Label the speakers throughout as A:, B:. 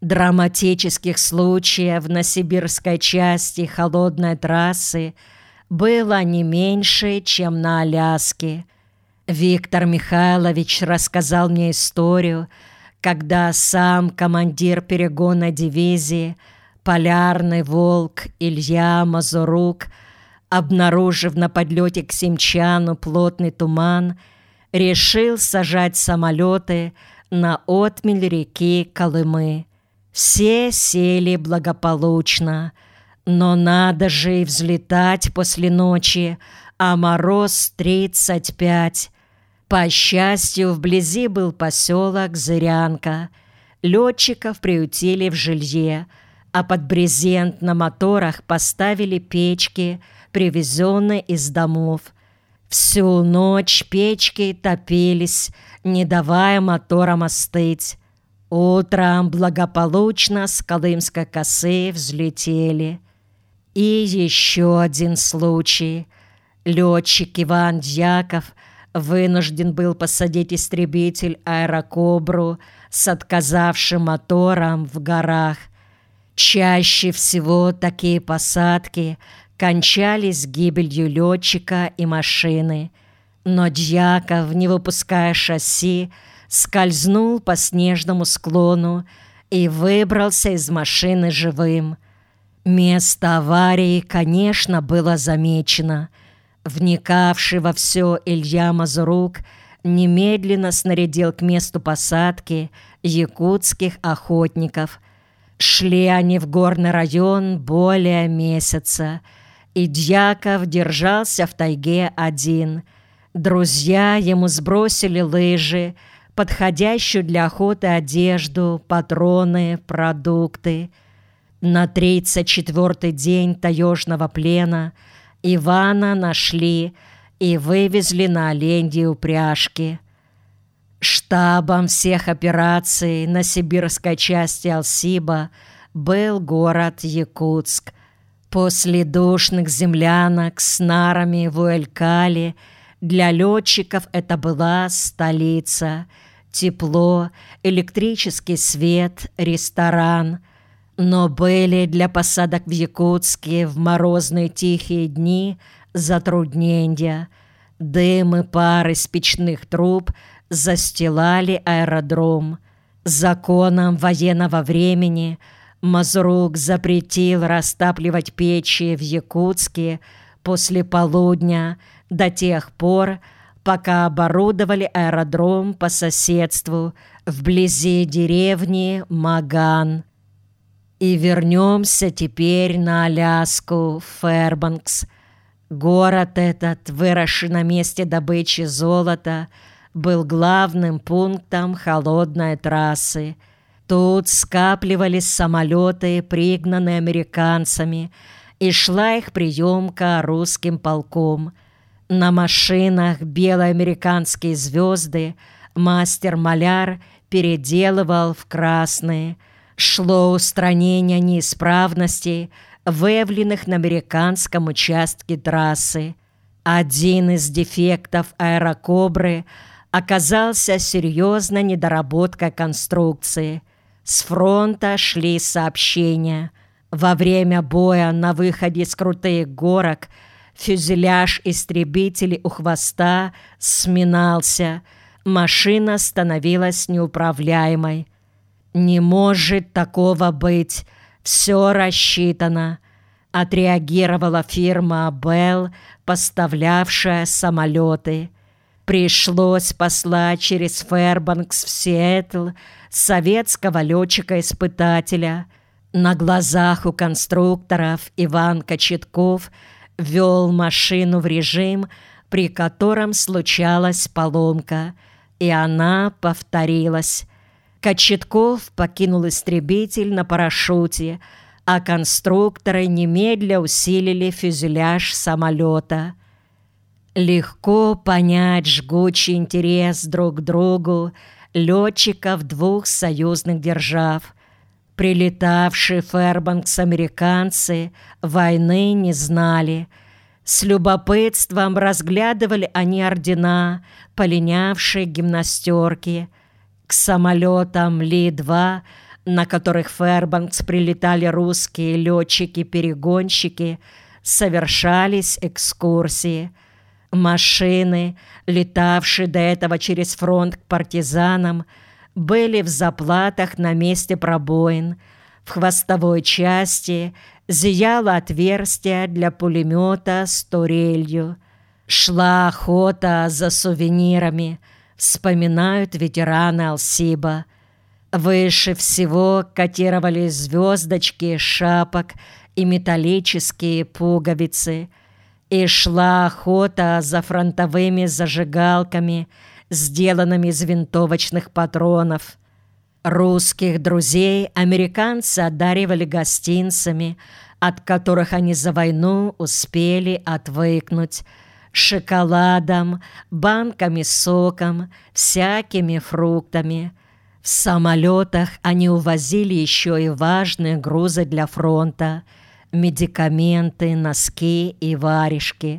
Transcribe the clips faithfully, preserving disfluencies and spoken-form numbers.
A: Драматических случаев на сибирской части холодной трассы было не меньше, чем на Аляске. Виктор Михайлович рассказал мне историю, когда сам командир перегонной дивизии «Полярный волк» Илья Мазурук, обнаружив на подлете к Симчану плотный туман, решил сажать самолеты на отмель реки Колымы. Все сели благополучно, но надо же и взлетать после ночи, а мороз тридцать пять. По счастью, вблизи был поселок Зырянка. Летчиков приютили в жилье, а под брезент на моторах поставили печки, привезенные из домов. Всю ночь печки топились, не давая моторам остыть. Утром благополучно с Колымской косы взлетели. И еще один случай. Летчик Иван Дьяков вынужден был посадить истребитель «Аэрокобру» с отказавшим мотором в горах. Чаще всего такие посадки кончались гибелью летчика и машины. Но Дьяков, не выпуская шасси, скользнул по снежному склону и выбрался из машины живым. Место аварии, конечно, было замечено. Вникавший во все Илья Мазурук немедленно снарядил к месту посадки якутских охотников. Шли они в горный район более месяца, и Дьяков держался в тайге один. Друзья ему сбросили лыжи, подходящую для охоты одежду, патроны, продукты. На тридцать четвёртый день таежного плена Ивана нашли и вывезли на оленьи упряжки. Штабом всех операций на сибирской части Алсиба был город Якутск. После душных землянок с нарами в Уэлькале для летчиков это была столица. Тепло, электрический свет, ресторан. Но были для посадок в Якутске в морозные тихие дни затруднения. Дым и пар из печных труб застилали аэродром. Законом военного времени Мазурук запретил растапливать печи в Якутске после полудня до тех пор, пока оборудовали аэродром по соседству вблизи деревни Маган. И вернемся теперь на Аляску, Фэрбанкс. Город этот, выросший на месте добычи золота, был главным пунктом холодной трассы. Тут скапливались самолеты, пригнанные американцами, и шла их приемка русским полком. На машинах белые американские звезды мастер-маляр переделывал в красные. Шло устранение неисправностей, выявленных на американском участке трассы. Один из дефектов «Аэрокобры» оказался серьезной недоработкой конструкции. С фронта шли сообщения. Во время боя на выходе с крутых горок фюзеляж истребителей у хвоста сминался. Машина становилась неуправляемой. «Не может такого быть. Все рассчитано», — отреагировала фирма «Белл», поставлявшая самолеты. Пришлось послать через Фэрбанкс в Сиэтл советского летчика-испытателя. На глазах у конструкторов Иван Кочетков вел машину в режим, при котором случалась поломка, и она повторилась. Кочетков покинул истребитель на парашюте, а конструкторы немедля усилили фюзеляж самолета. Легко понять жгучий интерес друг к другу летчиков двух союзных держав. Прилетавшие в Фэрбанкс американцы войны не знали. С любопытством разглядывали они ордена, полинявшие гимнастерки. К самолетам Ли-два на которых в Фэрбанкс прилетали русские летчики-перегонщики, совершались экскурсии. Машины, летавшие до этого через фронт к партизанам, были в заплатах на месте пробоин. В хвостовой части зияло отверстие для пулемета с турелью. Шла охота за сувенирами, вспоминают ветераны Алсиба. Выше всего котировались звездочки шапок и металлические пуговицы. И шла охота за фронтовыми зажигалками, сделанными из винтовочных патронов. Русских друзей американцы одаривали гостинцами, от которых они за войну успели отвыкнуть, шоколадом, банками с соком, всякими фруктами. В самолетах они увозили еще и важные грузы для фронта – медикаменты, носки и варежки.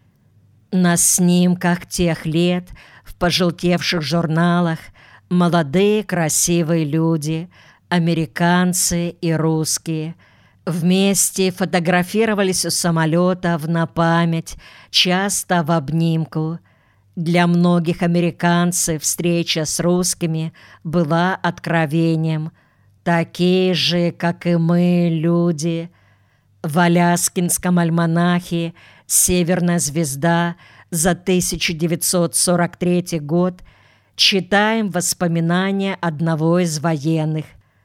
A: На снимках тех лет в пожелтевших журналах молодые красивые люди, американцы и русские, вместе фотографировались у самолетов на память, часто в обнимку. Для многих американцев встреча с русскими была откровением. Такие же, как и мы, люди. В Аляскинском альманахе «Северная звезда» за тысяча девятьсот сорок третий год читаем воспоминания одного из военных.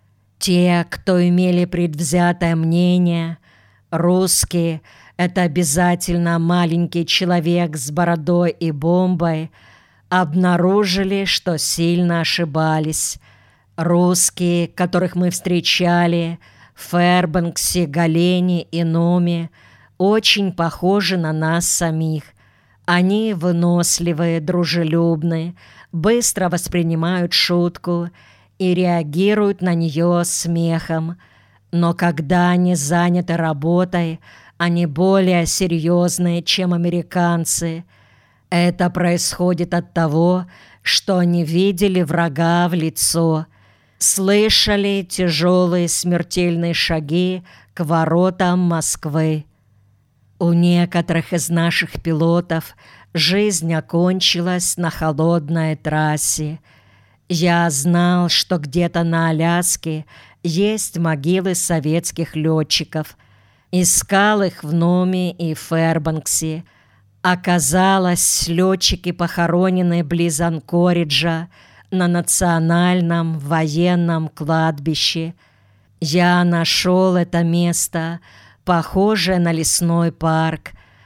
A: Те, кто имели предвзятое мнение, русские — это обязательно маленький человек с бородой и бомбой, обнаружили, что сильно ошибались. Русские, которых мы встречали в Фэрбанксе, Галене и Номе, очень похожи на нас самих. Они выносливые, дружелюбные, быстро воспринимают шутку и реагируют на нее смехом. Но когда они заняты работой, они более серьезные, чем американцы. Это происходит от того, что они видели врага в лицо, слышали тяжелые смертельные шаги к воротам Москвы. У некоторых из наших пилотов жизнь окончилась на холодной трассе. Я знал, что где-то на Аляске есть могилы советских летчиков. Искал их в Номе и Фэрбанксе. Оказалось, летчики похоронены близ Анкориджа на национальном военном кладбище. Я нашел это место, похожее на лесной парк.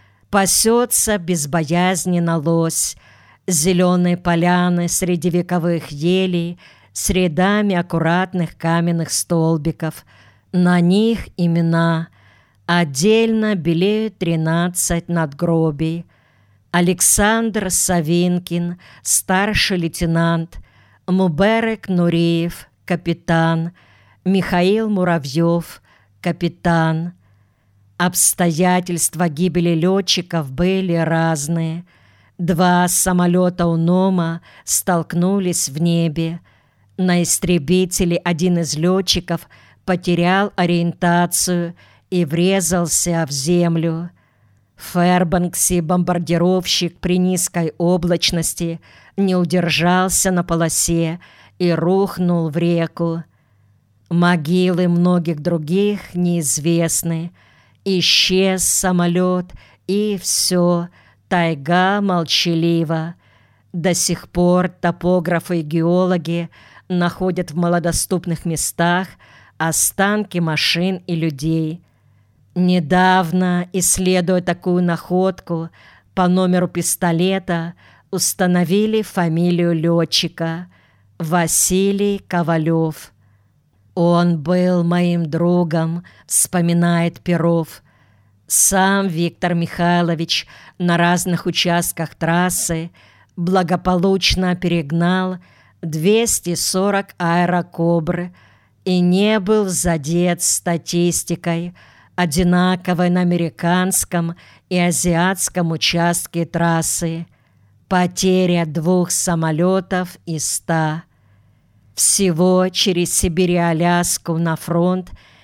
A: Пасется безбоязненно лось, зеленые поляны среди вековых елей с рядами аккуратных каменных столбиков. На них имена. Отдельно белеют тринадцать надгробий. Александр Савинкин, старший лейтенант, Муберек Нуриев, капитан, Михаил Муравьев, капитан. Обстоятельства гибели летчиков были разные. Два самолета у Нома столкнулись в небе. На истребителе один из летчиков потерял ориентацию и врезался в землю. В Фэрбанксе бомбардировщик при низкой облачности не удержался на полосе и рухнул в реку. Могилы многих других неизвестны. Исчез самолет, и все, тайга молчалива. До сих пор топографы и геологи находят в малодоступных местах останки машин и людей. Недавно, исследуя такую находку, по номеру пистолета установили фамилию летчика – Василий Ковалев. «Он был моим другом», – вспоминает Перов. Сам Виктор Михайлович на разных участках трассы благополучно перегнал двести сорок аэрокобр и не был задет статистикой, одинаковой на американском и азиатском участке трассы. Потеря двух самолетов из ста. Всего через Сибирь и Аляску на фронт